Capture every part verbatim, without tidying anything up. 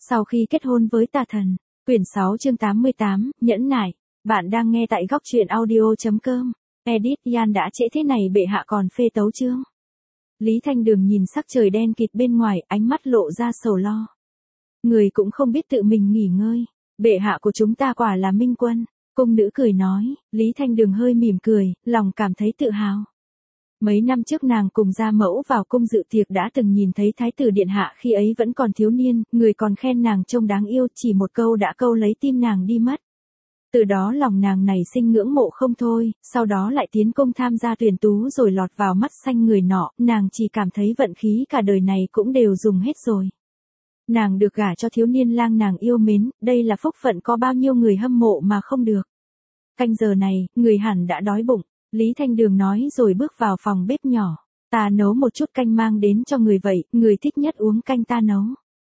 Sau khi kết hôn với tà thần, quyển sáu chương tám mươi tám, nhẫn nại. Bạn đang nghe tại góc truyện audio.com. Edit Yan đã trễ thế này bệ hạ còn phê tấu chương. Lý Thanh Đường nhìn sắc trời đen kịt bên ngoài, ánh mắt lộ ra sầu lo. Người cũng không biết tự mình nghỉ ngơi. Bệ hạ của chúng ta quả là minh quân. Cung nữ cười nói. Lý Thanh Đường hơi mỉm cười, lòng cảm thấy tự hào. Mấy năm trước nàng cùng gia mẫu vào cung dự tiệc đã từng nhìn thấy thái tử điện hạ khi ấy vẫn còn thiếu niên, người còn khen nàng trông đáng yêu, chỉ một câu đã câu lấy tim nàng đi mất. Từ đó lòng nàng nảy sinh ngưỡng mộ không thôi, sau đó lại tiến công tham gia tuyển tú rồi lọt vào mắt xanh người nọ, nàng chỉ cảm thấy vận khí cả đời này cũng đều dùng hết rồi. Nàng được gả cho thiếu niên lang nàng yêu mến, đây là phúc phận có bao nhiêu người hâm mộ mà không được. Canh giờ này, người hẳn đã đói bụng. Lý Thanh Đường nói rồi bước vào phòng bếp nhỏ. Ta nấu một chút canh mang đến cho người vậy, người thích nhất uống canh ta nấu.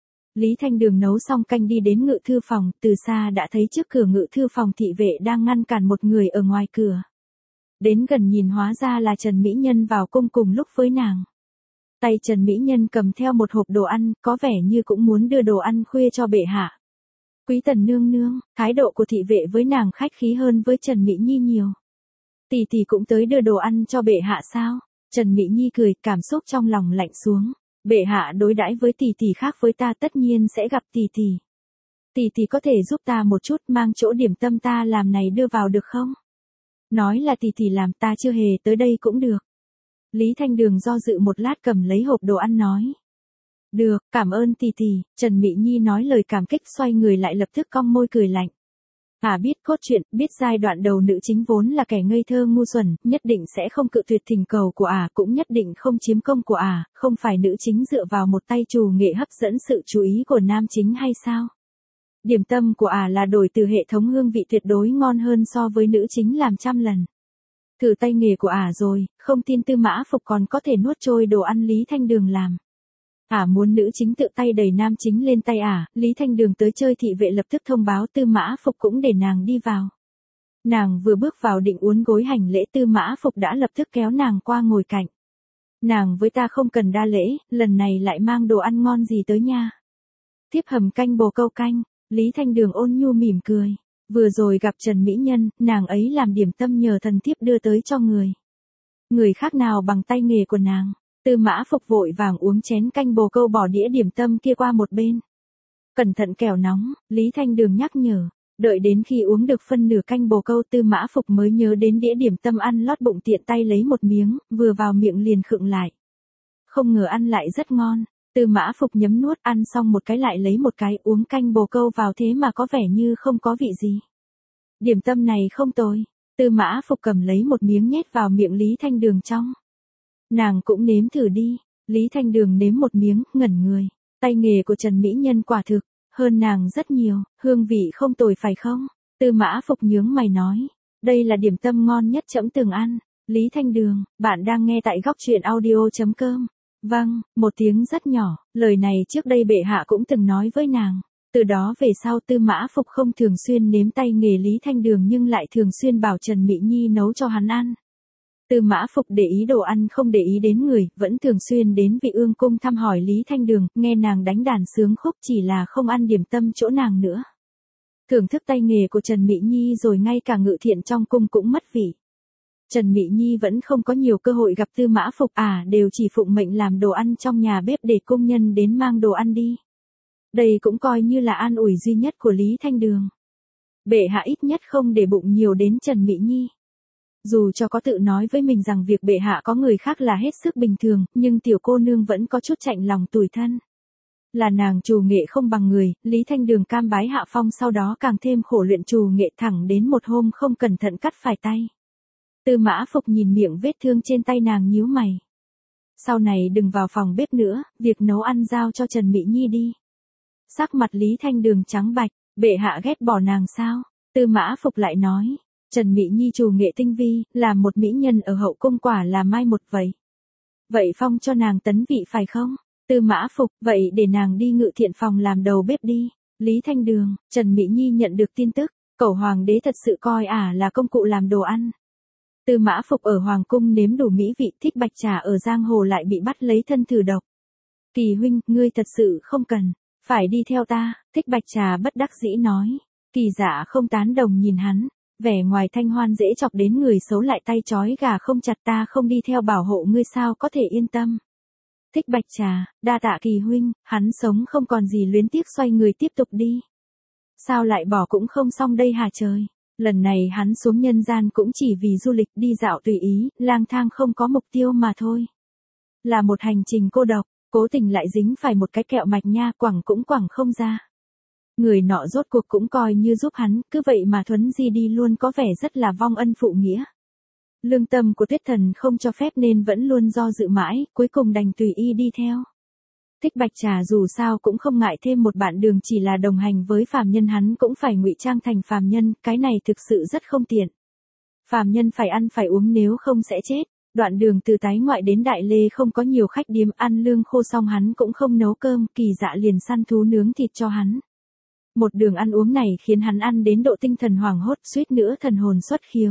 Lý Thanh Đường nấu xong canh đi đến ngự thư phòng, từ xa đã thấy trước cửa ngự thư phòng thị vệ đang ngăn cản một người ở ngoài cửa. Đến gần nhìn hóa ra là Trần Mỹ Nhân vào cung cùng lúc với nàng. Tay Trần Mỹ Nhân cầm theo một hộp đồ ăn, có vẻ như cũng muốn đưa đồ ăn khuya cho bệ hạ. Quý tần nương nương, thái độ của thị vệ với nàng khách khí hơn với Trần Mỹ Nhi nhiều. Tỷ tỷ cũng tới đưa đồ ăn cho bệ hạ sao? Trần Mỹ Nhi cười, cảm xúc trong lòng lạnh xuống. Bệ hạ đối đãi với tỷ tỷ khác với ta tất nhiên sẽ gặp tỷ tỷ. Tỷ tỷ có thể giúp ta một chút mang chỗ điểm tâm ta làm này đưa vào được không? Nói là tỷ tỷ làm ta chưa hề tới đây cũng được. Lý Thanh Đường do dự một lát cầm lấy hộp đồ ăn nói. Được, cảm ơn tỷ tỷ. Trần Mỹ Nhi nói lời cảm kích xoay người lại lập tức cong môi cười lạnh. À biết cốt truyện, biết giai đoạn đầu nữ chính vốn là kẻ ngây thơ ngu xuẩn, nhất định sẽ không cự tuyệt thỉnh cầu của ả, à, cũng nhất định không chiếm công của ả, à, không phải nữ chính dựa vào một tay trù nghệ hấp dẫn sự chú ý của nam chính hay sao? Điểm tâm của ả à là đổi từ hệ thống hương vị tuyệt đối ngon hơn so với nữ chính làm trăm lần. Thử tay nghề của ả à rồi, không tin Tư Mã Phục còn có thể nuốt trôi đồ ăn Lý Thanh Đường làm. Ả à muốn nữ chính tự tay đẩy nam chính lên tay ả, à, Lý Thanh Đường tới chơi thị vệ lập tức thông báo Tư Mã Phục cũng để nàng đi vào. Nàng vừa bước vào định uốn gối hành lễ Tư Mã Phục đã lập tức kéo nàng qua ngồi cạnh. Nàng với ta không cần đa lễ, lần này lại mang đồ ăn ngon gì tới nha. Thiếp hầm canh bồ câu canh, Lý Thanh Đường ôn nhu mỉm cười. Vừa rồi gặp Trần Mỹ Nhân, nàng ấy làm điểm tâm nhờ thần thiếp đưa tới cho người. Người khác nào bằng tay nghề của nàng. Tư Mã Phục vội vàng uống chén canh bồ câu bỏ đĩa điểm tâm kia qua một bên. Cẩn thận kẻo nóng, Lý Thanh Đường nhắc nhở. Đợi đến khi uống được phân nửa canh bồ câu Tư Mã Phục mới nhớ đến đĩa điểm tâm ăn lót bụng tiện tay lấy một miếng, vừa vào miệng liền khựng lại. Không ngờ ăn lại rất ngon, Tư Mã Phục nhấm nuốt ăn xong một cái lại lấy một cái uống canh bồ câu vào thế mà có vẻ như không có vị gì. Điểm tâm này không tồi, Tư Mã Phục cầm lấy một miếng nhét vào miệng Lý Thanh Đường trong. Nàng cũng nếm thử đi, Lý Thanh Đường nếm một miếng, ngẩn người, tay nghề của Trần Mỹ Nhân quả thực, hơn nàng rất nhiều, hương vị không tồi phải không? Tư Mã Phục nhướng mày nói, đây là điểm tâm ngon nhất trẫm từng ăn. Lý Thanh Đường, bạn đang nghe tại góc truyện audio.com. Vâng, một tiếng rất nhỏ, lời này trước đây bệ hạ cũng từng nói với nàng. Từ đó về sau Tư Mã Phục không thường xuyên nếm tay nghề Lý Thanh Đường nhưng lại thường xuyên bảo Trần Mỹ Nhi nấu cho hắn ăn. Tư Mã Phục để ý đồ ăn không để ý đến người, vẫn thường xuyên đến Vị Ương cung thăm hỏi Lý Thanh Đường, nghe nàng đánh đàn sướng khúc chỉ là không ăn điểm tâm chỗ nàng nữa. Thưởng thức tay nghề của Trần Mỹ Nhi rồi ngay cả ngự thiện trong cung cũng mất vị. Trần Mỹ Nhi vẫn không có nhiều cơ hội gặp Tư Mã Phục à, đều chỉ phụng mệnh làm đồ ăn trong nhà bếp để công nhân đến mang đồ ăn đi. Đây cũng coi như là an ủi duy nhất của Lý Thanh Đường. Bệ hạ ít nhất không để bụng nhiều đến Trần Mỹ Nhi. Dù cho có tự nói với mình rằng việc bệ hạ có người khác là hết sức bình thường, nhưng tiểu cô nương vẫn có chút chạnh lòng tủi thân. Là nàng trù nghệ không bằng người, Lý Thanh Đường cam bái hạ phong sau đó càng thêm khổ luyện trù nghệ thẳng đến một hôm không cẩn thận cắt phải tay. Tư Mã Phục nhìn miệng vết thương trên tay nàng nhíu mày. Sau này đừng vào phòng bếp nữa, việc nấu ăn giao cho Trần Mỹ Nhi đi. Sắc mặt Lý Thanh Đường trắng bạch, bệ hạ ghét bỏ nàng sao? Tư Mã Phục lại nói. Trần Mỹ Nhi trù nghệ tinh vi, là một mỹ nhân ở hậu cung quả là mai một vậy. Vậy phong cho nàng tấn vị phải không? Tư Mã Phục, vậy để nàng đi ngự thiện phòng làm đầu bếp đi. Lý Thanh Đường, Trần Mỹ Nhi nhận được tin tức, cẩu hoàng đế thật sự coi ả à là công cụ làm đồ ăn. Tư Mã Phục ở hoàng cung nếm đủ mỹ vị, thích bạch trà ở giang hồ lại bị bắt lấy thân thử độc. Kỳ huynh, ngươi thật sự không cần, Phải đi theo ta, Thích Bạch Trà bất đắc dĩ nói. Kỳ Dạ không tán đồng nhìn hắn, vẻ ngoài Thanh Hoan dễ chọc đến người xấu lại tay trói gà không chặt, ta không đi theo bảo hộ ngươi sao có thể yên tâm. Thích Bạch Trà, đa tạ Kỳ huynh, hắn sống không còn gì luyến tiếc xoay người tiếp tục đi. Sao lại bỏ cũng không xong đây hả trời. Lần này hắn xuống nhân gian cũng chỉ vì du lịch, đi dạo tùy ý, lang thang không có mục tiêu mà thôi. Là một hành trình cô độc, cố tình lại dính phải một cái kẹo mạch nha, quẳng cũng quẳng không ra. Người nọ rốt cuộc cũng coi như giúp hắn, cứ vậy mà thuấn di đi luôn, có vẻ rất là vong ân phụ nghĩa. Lương tâm của Tuyết Thần không cho phép nên vẫn luôn do dự mãi, cuối cùng đành tùy y đi theo. Thích Bạch Trà dù sao cũng không ngại thêm một bạn đường, chỉ là đồng hành với phàm nhân hắn cũng phải ngụy trang thành phàm nhân, cái này thực sự rất không tiện. Phàm nhân phải ăn phải uống nếu không sẽ chết. Đoạn đường từ Tái Ngoại đến Đại Lê không có nhiều khách điếm, ăn lương khô xong hắn cũng không nấu cơm, Kỳ Dạ liền săn thú nướng thịt cho hắn. Một đường ăn uống này khiến hắn ăn đến độ tinh thần hoảng hốt, suýt nữa thần hồn xuất khiếu.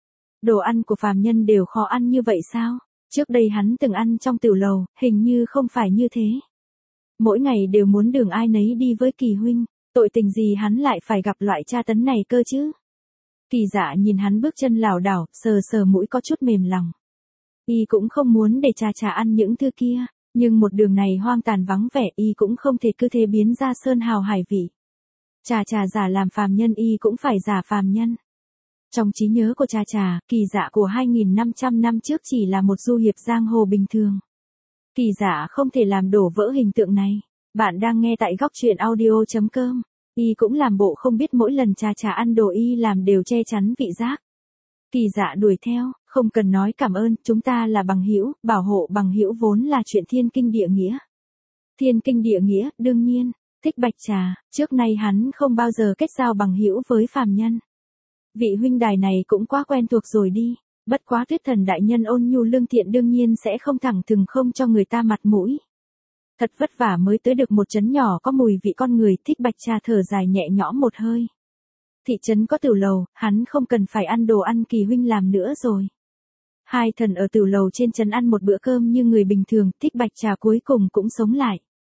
Đồ ăn của phàm nhân đều khó ăn như vậy sao? Trước đây hắn từng ăn trong tiểu lầu, hình như không phải như thế. Mỗi ngày đều muốn đường ai nấy đi với Kỳ huynh, tội tình gì hắn lại phải gặp loại tra tấn này cơ chứ? Kỳ Dạ nhìn hắn bước chân lảo đảo, sờ sờ mũi có chút mềm lòng. Y cũng không muốn để Trà Trà ăn những thứ kia, nhưng một đường này hoang tàn vắng vẻ, y cũng không thể cứ thế biến ra sơn hào hải vị. Trà Trà giả làm phàm nhân, y cũng phải giả phàm nhân. Trong trí nhớ của Trà Trà, Kỳ Dạ của hai nghìn năm trăm năm trước chỉ là một du hiệp giang hồ bình thường. Kỳ Dạ không thể làm đổ vỡ hình tượng này. Bạn đang nghe tại góc truyện audio chấm com. Y cũng làm bộ không biết mỗi lần Trà Trà ăn đồ y làm đều che chắn vị giác. Kỳ Dạ đuổi theo, không cần nói cảm ơn, chúng ta là bằng hữu, bảo hộ bằng hữu vốn là chuyện thiên kinh địa nghĩa. Thiên kinh địa nghĩa, đương nhiên. Thích Bạch Trà, trước nay hắn không bao giờ kết giao bằng hữu với phàm nhân. Vị huynh đài này cũng quá quen thuộc rồi đi, bất quá Tuyết Thần đại nhân ôn nhu lương thiện đương nhiên sẽ không thẳng thừng không cho người ta mặt mũi. Thật vất vả mới tới được một trấn nhỏ có mùi vị con người, Thích Bạch Trà thở dài nhẹ nhõm một hơi. Thị trấn có tửu lầu, hắn không cần phải ăn đồ ăn Kỳ huynh làm nữa rồi. Hai thần ở tửu lầu trên trấn ăn một bữa cơm như người bình thường, Thích Bạch Trà cuối cùng cũng sống lại.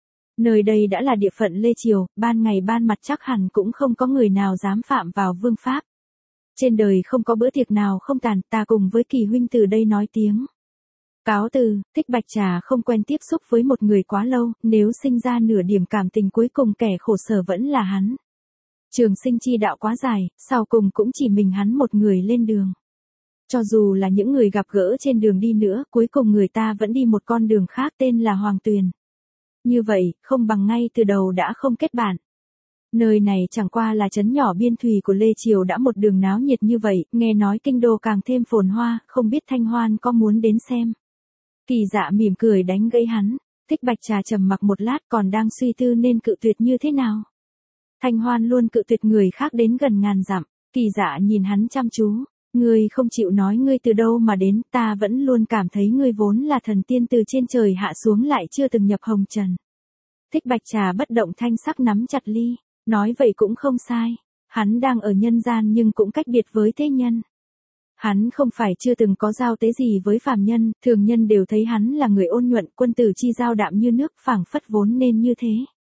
Nơi đây đã là địa phận Lê Triều, ban ngày ban mặt chắc hẳn cũng không có người nào dám phạm vào vương pháp. Trên đời không có bữa tiệc nào không tàn, ta cùng với Kỳ huynh từ đây nói tiếng. Cáo từ, Thích Bạch Trà không quen tiếp xúc với một người quá lâu, nếu sinh ra nửa điểm cảm tình cuối cùng kẻ khổ sở vẫn là hắn. Trường sinh chi đạo quá dài, sau cùng cũng chỉ mình hắn một người lên đường. Cho dù là những người gặp gỡ trên đường đi nữa, cuối cùng người ta vẫn đi một con đường khác tên là Hoàng Tuyền. Như vậy, không bằng ngay từ đầu đã không kết bạn. Nơi này chẳng qua là trấn nhỏ biên thùy của Lê Triều đã một đường náo nhiệt như vậy, nghe nói kinh đô càng thêm phồn hoa, không biết Thanh Hoan có muốn đến xem. Kỳ Dạ mỉm cười đánh gãy hắn, Thích Bạch Trà trầm mặc một lát còn đang suy tư nên cự tuyệt như thế nào. Thanh Hoan luôn cự tuyệt người khác đến gần ngàn dặm, Kỳ Dạ nhìn hắn chăm chú, ngươi không chịu nói ngươi từ đâu mà đến, ta vẫn luôn cảm thấy ngươi vốn là thần tiên từ trên trời hạ xuống lại chưa từng nhập hồng trần. Thích Bạch Trà bất động thanh sắc nắm chặt ly, nói vậy cũng không sai, hắn đang ở nhân gian nhưng cũng cách biệt với thế nhân. Hắn không phải chưa từng có giao tế gì với phàm nhân, thường nhân đều thấy hắn là người ôn nhuận, quân tử chi giao đạm như nước, phảng phất vốn nên như thế.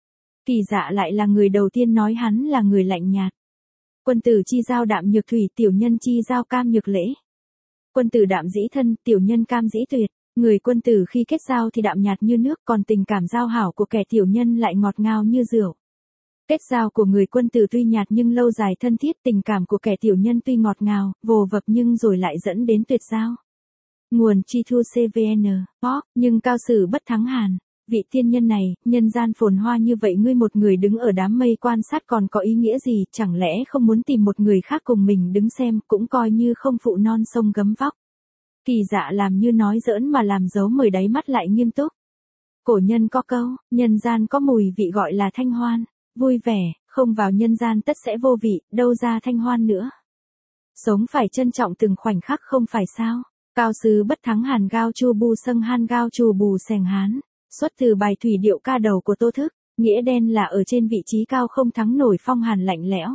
Kỳ Dạ lại là người đầu tiên nói hắn là người lạnh nhạt. Quân tử chi giao đạm nhược thủy, tiểu nhân chi giao cam nhược lễ. Quân tử đạm dĩ thân, tiểu nhân cam dĩ tuyệt. Người quân tử khi kết giao thì đạm nhạt như nước, còn tình cảm giao hảo của kẻ tiểu nhân lại ngọt ngào như rượu. Kết giao của người quân tử tuy nhạt nhưng lâu dài thân thiết, tình cảm của kẻ tiểu nhân tuy ngọt ngào, vồ vập nhưng rồi lại dẫn đến tuyệt giao. Nguồn Chi Thu xê vê en, pop, nhưng cao sử bất thắng hàn. Vị tiên nhân này, nhân gian phồn hoa như vậy ngươi một người đứng ở đám mây quan sát còn có ý nghĩa gì, chẳng lẽ không muốn tìm một người khác cùng mình đứng xem, cũng coi như không phụ non sông gấm vóc. Kỳ Dạ làm như nói giỡn mà làm dấu mời đáy mắt lại nghiêm túc. Cổ nhân có câu, nhân gian có mùi vị gọi là thanh hoan, vui vẻ, không vào nhân gian tất sẽ vô vị, đâu ra thanh hoan nữa. Sống phải trân trọng từng khoảnh khắc không phải sao. Cao sứ bất thắng hàn gao chu bù sâng han gao chù bù sèng hán. Xuất từ bài thủy điệu ca đầu của Tô Thức, nghĩa đen là ở trên vị trí cao không thắng nổi phong hàn lạnh lẽo.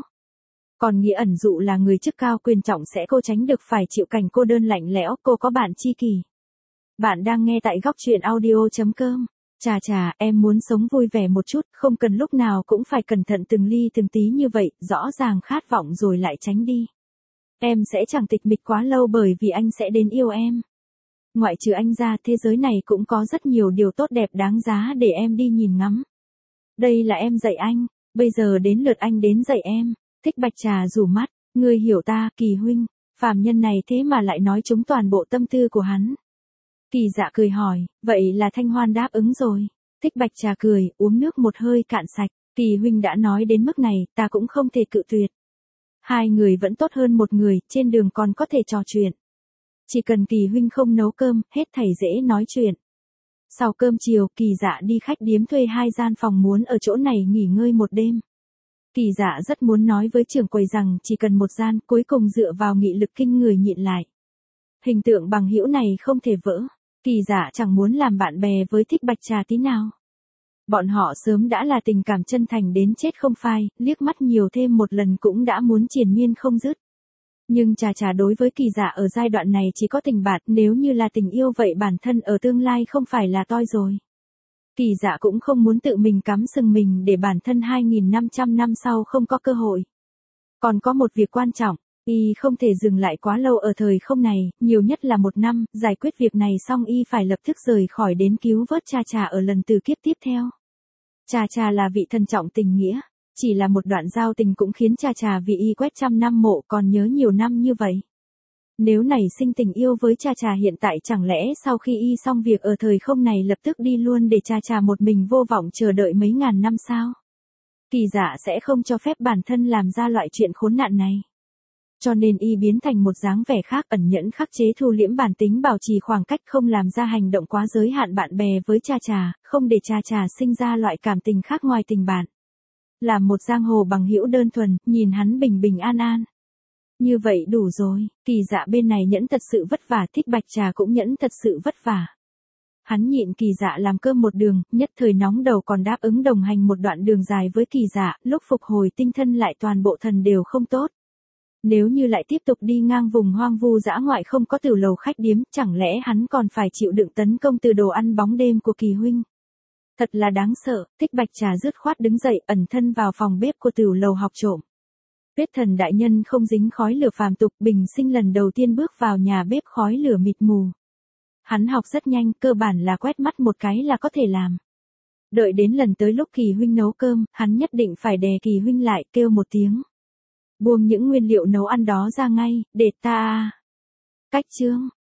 Còn nghĩa ẩn dụ là người chức cao quyền trọng sẽ cô tránh được phải chịu cảnh cô đơn lạnh lẽo, cô có bạn tri kỷ. Bạn đang nghe tại góc truyện audio chấm com. Chà chà, em muốn sống vui vẻ một chút, không cần lúc nào cũng phải cẩn thận từng ly từng tí như vậy, rõ ràng khát vọng rồi lại tránh đi. Em sẽ chẳng tịch mịch quá lâu bởi vì anh sẽ đến yêu em. Ngoại trừ anh ra, thế giới này cũng có rất nhiều điều tốt đẹp đáng giá để em đi nhìn ngắm. Đây là em dạy anh, bây giờ đến lượt anh đến dạy em. Thích Bạch Trà rủ mắt, ngươi hiểu ta, Kỳ huynh, phàm nhân này thế mà lại nói trúng toàn bộ tâm tư của hắn. Kỳ Dạ cười hỏi, vậy là Thanh Hoan đáp ứng rồi. Thích Bạch Trà cười, uống nước một hơi cạn sạch, Kỳ huynh đã nói đến mức này, ta cũng không thể cự tuyệt. Hai người vẫn tốt hơn một người, trên đường còn có thể trò chuyện. Chỉ cần Kỳ huynh không nấu cơm, hết thảy dễ nói chuyện. Sau cơm chiều, Kỳ Dạ đi khách điếm thuê hai gian phòng muốn ở chỗ này nghỉ ngơi một đêm. Kỳ Dạ rất muốn nói với trưởng quầy rằng chỉ cần một gian, cuối cùng dựa vào nghị lực kinh người nhịn lại. Hình tượng bằng hữu này không thể vỡ. Kỳ Dạ chẳng muốn làm bạn bè với Thích Bạch Trà tí nào. Bọn họ sớm đã là tình cảm chân thành đến chết không phai, liếc mắt nhiều thêm một lần cũng đã muốn triền miên không dứt. Nhưng Trà Trà đối với Kỳ Dạ ở giai đoạn này chỉ có tình bạn, nếu như là tình yêu vậy bản thân ở tương lai không phải là toi rồi. Kỳ Dạ cũng không muốn tự mình cắm sừng mình để bản thân hai nghìn năm trăm năm sau không có cơ hội. Còn có một việc quan trọng, y không thể dừng lại quá lâu ở thời không này, nhiều nhất là một năm, giải quyết việc này xong y phải lập tức rời khỏi đến cứu vớt Trà Trà ở lần từ kiếp tiếp theo. Trà Trà là vị thân trọng tình nghĩa, chỉ là một đoạn giao tình cũng khiến Trà Trà vì y quét trăm năm mộ còn nhớ nhiều năm như vậy. Nếu nảy sinh tình yêu với Trà Trà hiện tại chẳng lẽ sau khi y xong việc ở thời không này lập tức đi luôn để Trà Trà một mình vô vọng chờ đợi mấy ngàn năm sao? Kỳ Dạ sẽ không cho phép bản thân làm ra loại chuyện khốn nạn này. Cho nên y biến thành một dáng vẻ khác, ẩn nhẫn khắc chế thu liễm bản tính, bảo trì khoảng cách, không làm ra hành động quá giới hạn bạn bè với Trà Trà, không để Trà Trà sinh ra loại cảm tình khác ngoài tình bạn. Làm một giang hồ bằng hữu đơn thuần, nhìn hắn bình bình an an. Như vậy đủ rồi. Kỳ Dạ bên này nhẫn thật sự vất vả, Thích Bạch Trà cũng nhẫn thật sự vất vả. Hắn nhịn Kỳ Dạ làm cơm một đường, nhất thời nóng đầu còn đáp ứng đồng hành một đoạn đường dài với Kỳ Dạ, lúc phục hồi tinh thần lại toàn bộ thần đều không tốt. Nếu như lại tiếp tục đi ngang vùng hoang vu dã ngoại không có tiểu lầu khách điếm, chẳng lẽ hắn còn phải chịu đựng tấn công từ đồ ăn bóng đêm của Kỳ huynh? Thật là đáng sợ. Thích Bạch Trà dứt khoát đứng dậy, ẩn thân vào phòng bếp của tiểu lầu học trộm. Huyết thần đại nhân không dính khói lửa phàm tục, bình sinh lần đầu tiên bước vào nhà bếp khói lửa mịt mù. Hắn học rất nhanh, cơ bản là quét mắt một cái là có thể làm. Đợi đến lần tới lúc Kỳ huynh nấu cơm, hắn nhất định phải đè Kỳ huynh lại, kêu một tiếng. Buông những nguyên liệu nấu ăn đó ra ngay, để ta. Cách chương.